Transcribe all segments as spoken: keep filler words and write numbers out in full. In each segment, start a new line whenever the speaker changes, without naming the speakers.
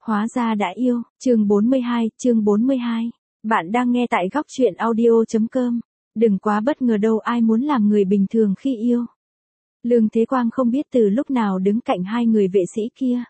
Hóa ra đã yêu, chương bốn mươi hai, chương bốn mươi hai. Bạn đang nghe tại góc truyện audio.com. Đừng quá bất ngờ đâu, ai muốn làm người bình thường khi yêu. Lương Thế Quang không biết từ lúc nào đứng cạnh hai người vệ sĩ kia.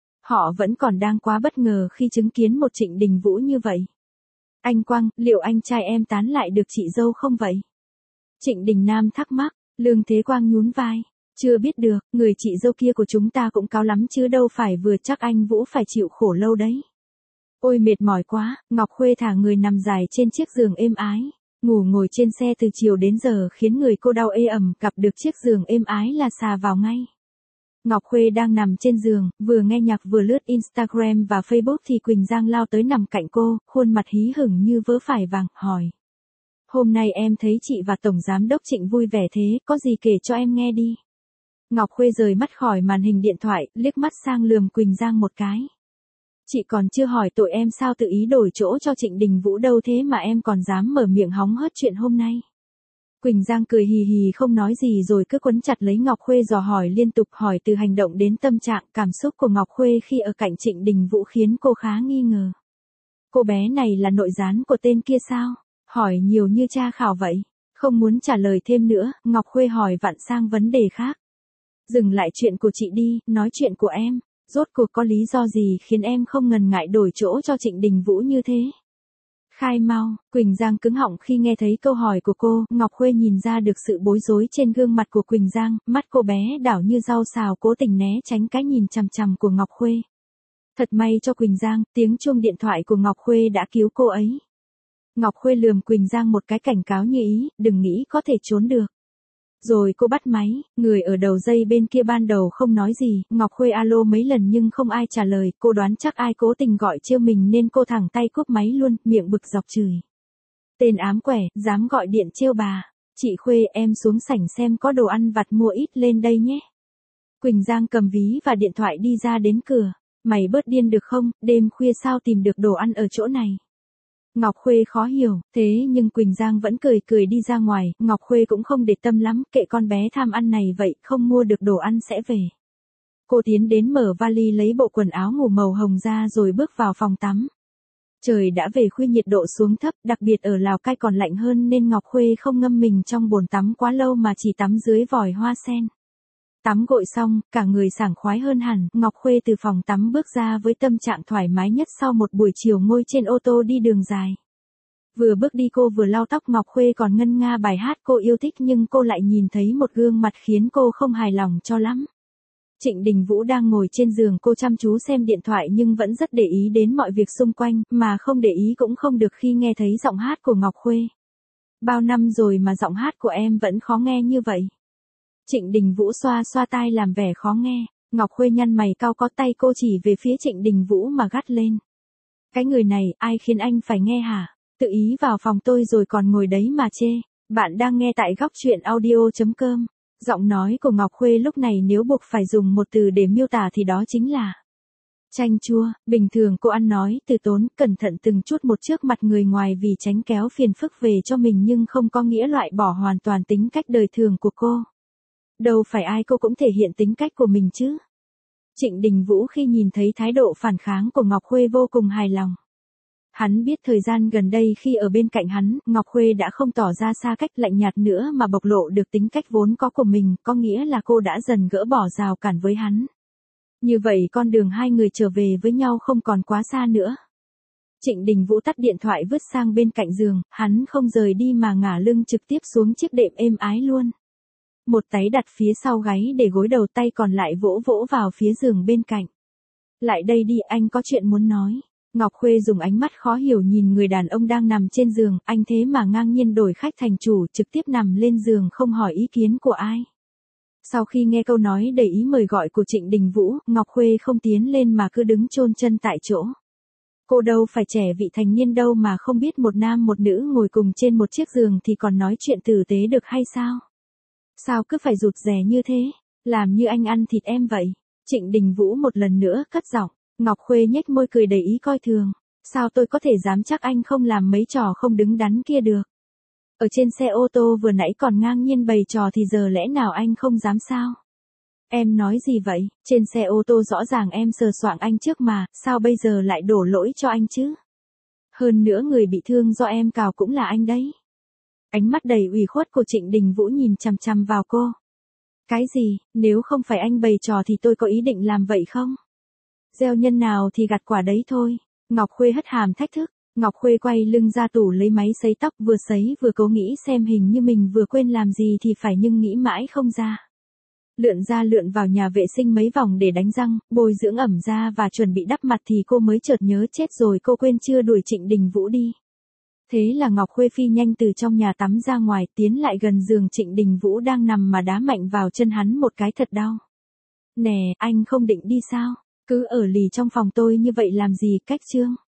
Họ vẫn còn đang quá bất ngờ khi chứng kiến một Trịnh Đình Vũ như vậy. Anh Quang, liệu anh trai em tán lại được chị dâu không vậy? Trịnh Đình Nam thắc mắc, Lương Thế Quang nhún vai. Chưa biết được, người chị dâu kia của chúng ta cũng cao lắm chứ đâu phải vừa, chắc anh Vũ phải chịu khổ lâu đấy. Ôi mệt mỏi quá, Ngọc Khuê thả người nằm dài trên chiếc giường êm ái. Ngủ ngồi trên xe từ chiều đến giờ khiến người cô đau ê ẩm, gặp được chiếc giường êm ái là xà vào ngay. Ngọc Khuê đang nằm trên giường, vừa nghe nhạc vừa lướt Instagram và Facebook thì Quỳnh Giang lao tới nằm cạnh cô, khuôn mặt hí hửng như vớ phải vàng, hỏi. Hôm nay em thấy chị và Tổng Giám đốc Trịnh vui vẻ thế, có gì kể cho em nghe đi. Ngọc Khuê rời mắt khỏi màn hình điện thoại, liếc mắt sang lườm Quỳnh Giang một cái. Chị còn chưa hỏi tội em sao tự ý đổi chỗ cho Trịnh Đình Vũ đâu thế mà em còn dám mở miệng hóng hớt chuyện hôm nay. Quỳnh Giang cười hì hì không nói gì rồi cứ quấn chặt lấy Ngọc Khuê dò hỏi liên tục, hỏi từ hành động đến tâm trạng, cảm xúc của Ngọc Khuê khi ở cạnh Trịnh Đình Vũ khiến cô khá nghi ngờ. Cô bé này là nội gián của tên kia sao? Hỏi nhiều như tra khảo vậy. Không muốn trả lời thêm nữa, Ngọc Khuê hỏi vặn sang vấn đề khác. Dừng lại chuyện của chị đi, nói chuyện của em. Rốt cuộc có lý do gì khiến em không ngần ngại đổi chỗ cho Trịnh Đình Vũ như thế? Khai mau, Quỳnh Giang cứng họng khi nghe thấy câu hỏi của cô, Ngọc Khuê nhìn ra được sự bối rối trên gương mặt của Quỳnh Giang, mắt cô bé đảo như rau xào cố tình né tránh cái nhìn chằm chằm của Ngọc Khuê. Thật may cho Quỳnh Giang, tiếng chuông điện thoại của Ngọc Khuê đã cứu cô ấy. Ngọc Khuê lườm Quỳnh Giang một cái cảnh cáo như ý, đừng nghĩ có thể trốn được. Rồi cô bắt máy, người ở đầu dây bên kia ban đầu không nói gì, Ngọc Khuê alo mấy lần nhưng không ai trả lời, cô đoán chắc ai cố tình gọi trêu mình nên cô thẳng tay cúp máy luôn, miệng bực dọc chửi. Tên ám quẻ, dám gọi điện trêu bà. Chị Khuê, em xuống sảnh xem có đồ ăn vặt mua ít lên đây nhé. Quỳnh Giang cầm ví và điện thoại đi ra đến cửa. Mày bớt điên được không, đêm khuya sao tìm được đồ ăn ở chỗ này? Ngọc Khuê khó hiểu, thế nhưng Quỳnh Giang vẫn cười cười đi ra ngoài, Ngọc Khuê cũng không để tâm lắm, kệ con bé tham ăn này vậy, không mua được đồ ăn sẽ về. Cô tiến đến mở vali lấy bộ quần áo ngủ màu hồng ra rồi bước vào phòng tắm. Trời đã về khuya, nhiệt độ xuống thấp, đặc biệt ở Lào Cai còn lạnh hơn nên Ngọc Khuê không ngâm mình trong bồn tắm quá lâu mà chỉ tắm dưới vòi hoa sen. Tắm gội xong, cả người sảng khoái hơn hẳn, Ngọc Khuê từ phòng tắm bước ra với tâm trạng thoải mái nhất sau một buổi chiều ngồi trên ô tô đi đường dài. Vừa bước đi cô vừa lau tóc, Ngọc Khuê còn ngân nga bài hát cô yêu thích nhưng cô lại nhìn thấy một gương mặt khiến cô không hài lòng cho lắm. Trịnh Đình Vũ đang ngồi trên giường, cô chăm chú xem điện thoại nhưng vẫn rất để ý đến mọi việc xung quanh, mà không để ý cũng không được khi nghe thấy giọng hát của Ngọc Khuê. Bao năm rồi mà giọng hát của em vẫn khó nghe như vậy. Trịnh Đình Vũ xoa xoa tai làm vẻ khó nghe, Ngọc Khuê nhăn mày cau có tay cô chỉ về phía Trịnh Đình Vũ mà gắt lên. Cái người này, ai khiến anh phải nghe hả? Tự ý vào phòng tôi rồi còn ngồi đấy mà chê. Bạn đang nghe tại góc truyện audio.com. Giọng nói của Ngọc Khuê lúc này nếu buộc phải dùng một từ để miêu tả thì đó chính là chanh chua. Bình thường cô ăn nói từ tốn, cẩn thận từng chút một trước mặt người ngoài vì tránh kéo phiền phức về cho mình nhưng không có nghĩa loại bỏ hoàn toàn tính cách đời thường của cô. Đâu phải ai cô cũng thể hiện tính cách của mình chứ. Trịnh Đình Vũ khi nhìn thấy thái độ phản kháng của Ngọc Khuê vô cùng hài lòng. Hắn biết thời gian gần đây khi ở bên cạnh hắn, Ngọc Khuê đã không tỏ ra xa cách lạnh nhạt nữa mà bộc lộ được tính cách vốn có của mình, có nghĩa là cô đã dần gỡ bỏ rào cản với hắn. Như vậy con đường hai người trở về với nhau không còn quá xa nữa. Trịnh Đình Vũ tắt điện thoại vứt sang bên cạnh giường, hắn không rời đi mà ngả lưng trực tiếp xuống chiếc đệm êm ái luôn. Một tay đặt phía sau gáy để gối đầu, tay còn lại vỗ vỗ vào phía giường bên cạnh. Lại đây đi, anh có chuyện muốn nói. Ngọc Khuê dùng ánh mắt khó hiểu nhìn người đàn ông đang nằm trên giường, anh thế mà ngang nhiên đổi khách thành chủ, trực tiếp nằm lên giường không hỏi ý kiến của ai. Sau khi nghe câu nói đầy ý mời gọi của Trịnh Đình Vũ, Ngọc Khuê không tiến lên mà cứ đứng chôn chân tại chỗ. Cô đâu phải trẻ vị thành niên đâu mà không biết một nam một nữ ngồi cùng trên một chiếc giường thì còn nói chuyện tử tế được hay sao? Sao cứ phải rụt rè như thế, làm như anh ăn thịt em vậy? Trịnh Đình Vũ một lần nữa cất giọng. Ngọc Khuê nhếch môi cười đầy ý coi thường. Sao tôi có thể dám chắc anh không làm mấy trò không đứng đắn kia được? Ở trên xe ô tô vừa nãy còn ngang nhiên bày trò thì giờ lẽ nào anh không dám sao? Em nói gì vậy, trên xe ô tô rõ ràng em sờ soạng anh trước mà, sao bây giờ lại đổ lỗi cho anh chứ? Hơn nữa người bị thương do em cào cũng là anh đấy. Ánh mắt đầy ủy khuất của Trịnh Đình Vũ nhìn chằm chằm vào cô. Cái gì, nếu không phải anh bày trò thì tôi có ý định làm vậy không? Gieo nhân nào thì gặt quả đấy thôi. Ngọc Khuê hất hàm thách thức. Ngọc Khuê quay lưng ra tủ lấy máy sấy tóc, vừa sấy vừa cố nghĩ xem hình như mình vừa quên làm gì thì phải nhưng nghĩ mãi không ra. Lượn ra lượn vào nhà vệ sinh mấy vòng để đánh răng, bôi dưỡng ẩm da và chuẩn bị đắp mặt thì cô mới chợt nhớ chết rồi, cô quên chưa đuổi Trịnh Đình Vũ đi. Thế là Ngọc Khuê phi nhanh từ trong nhà tắm ra ngoài, tiến lại gần giường Trịnh Đình Vũ đang nằm mà đá mạnh vào chân hắn một cái thật đau. Nè, anh không định đi sao? Cứ ở lì trong phòng tôi như vậy làm gì, cách trương?